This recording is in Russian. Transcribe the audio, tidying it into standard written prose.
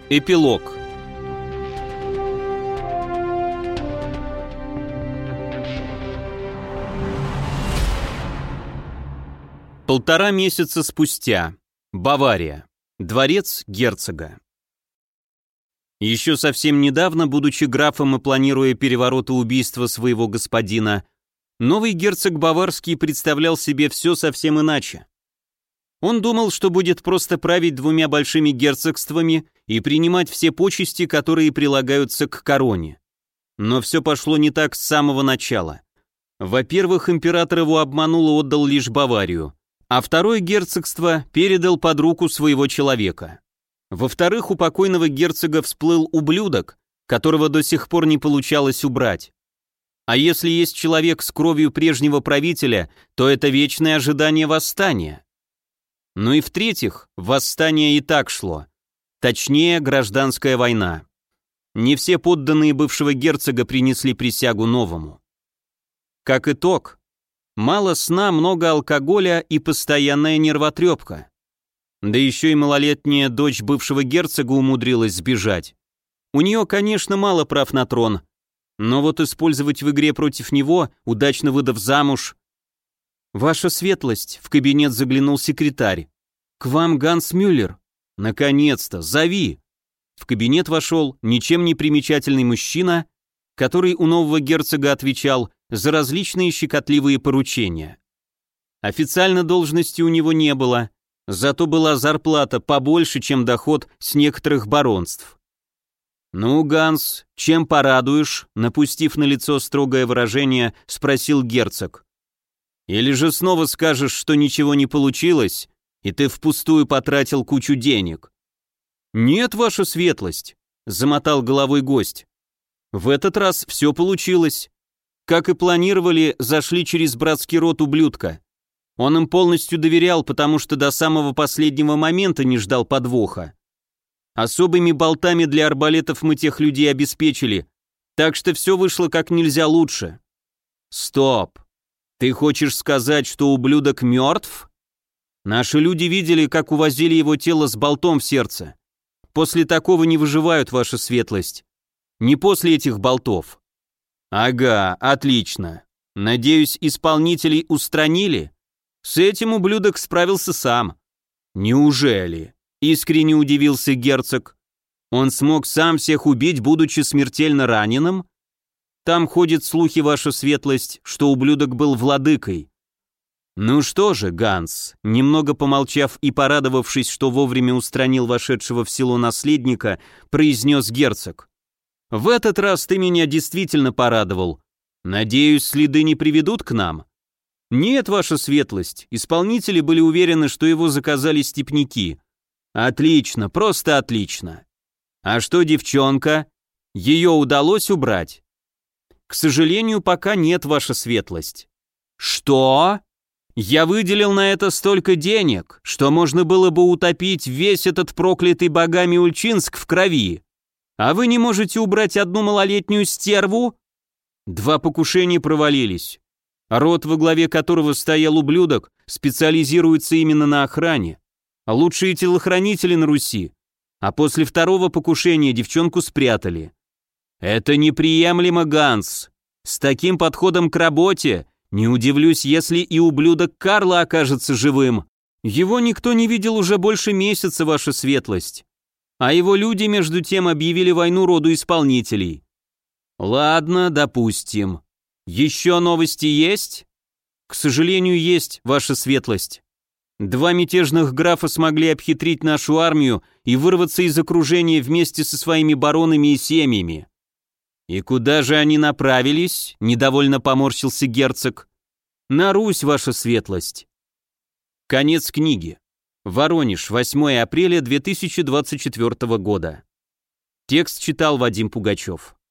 Эпилог. Полтора месяца спустя. Бавария. Дворец герцога. Еще совсем недавно, будучи графом и планируя переворот и убийство своего господина, новый герцог Баварский представлял себе все совсем иначе. Он думал, что будет просто править двумя большими герцогствами и принимать все почести, которые прилагаются к короне. Но все пошло не так с самого начала. Во-первых, император его обманул и отдал лишь Баварию, а второе герцогство передал под руку своего человека. Во-вторых, у покойного герцога всплыл ублюдок, которого до сих пор не получалось убрать. А если есть человек с кровью прежнего правителя, то это вечное ожидание восстания. Ну и в-третьих, восстание и так шло. Точнее, гражданская война. Не все подданные бывшего герцога принесли присягу новому. Как итог, мало сна, много алкоголя и постоянная нервотрепка. Да еще и малолетняя дочь бывшего герцога умудрилась сбежать. У нее, конечно, мало прав на трон, но вот использовать в игре против него, удачно выдав замуж... «Ваша светлость», — в кабинет заглянул секретарь. «К вам Ганс Мюллер». «Наконец-то, зови». В кабинет вошел ничем не примечательный мужчина, который у нового герцога отвечал за различные щекотливые поручения. Официально должности у него не было, зато была зарплата побольше, чем доход с некоторых баронств. «Ну, Ганс, чем порадуешь?» Напустив на лицо строгое выражение, спросил герцог. «Или же снова скажешь, что ничего не получилось, и ты впустую потратил кучу денег?» «Нет, ваша светлость», — замотал головой гость. «В этот раз все получилось. Как и планировали, зашли через братский род ублюдка. Он им полностью доверял, потому что до самого последнего момента не ждал подвоха. Особыми болтами для арбалетов мы тех людей обеспечили, так что все вышло как нельзя лучше». «Стоп! Ты хочешь сказать, что ублюдок мертв?» «Наши люди видели, как увозили его тело с болтом в сердце. После такого не выживают, ваша светлость. Не после этих болтов». «Ага, отлично. Надеюсь, исполнителей устранили? С этим ублюдок справился сам». «Неужели?» — искренне удивился герцог. «Он смог сам всех убить, будучи смертельно раненым? Там ходят слухи, ваша светлость, что ублюдок был владыкой». «Ну что же, Ганс», немного помолчав и порадовавшись, что вовремя устранил вошедшего в село наследника, произнес герцог. «В этот раз ты меня действительно порадовал. Надеюсь, следы не приведут к нам?» «Нет, ваша светлость, исполнители были уверены, что его заказали степняки». «Отлично, просто отлично. А что девчонка? Ее удалось убрать?» «К сожалению, пока нет, ваша светлость». «Что?» «Я выделил на это столько денег, что можно было бы утопить весь этот проклятый богами Ульчинск в крови. А вы не можете убрать одну малолетнюю стерву?» 2 покушения провалились. Род, во главе которого стоял ублюдок, специализируется именно на охране. Лучшие телохранители на Руси. А после 2-го покушения девчонку спрятали. «Это неприемлемо, Ганс. С таким подходом к работе не удивлюсь, если и ублюдок Карла окажется живым. Его никто не видел уже больше месяца, ваша светлость. А его люди, между тем, объявили войну роду исполнителей». «Ладно, допустим. Еще новости есть?» «К сожалению, есть, ваша светлость. 2 мятежных графа смогли обхитрить нашу армию и вырваться из окружения вместе со своими баронами и семьями». «И куда же они направились?» — недовольно поморщился герцог. «На Русь, ваша светлость». Конец книги. Воронеж, 8 апреля 2024 года. Текст читал Вадим Пугачев.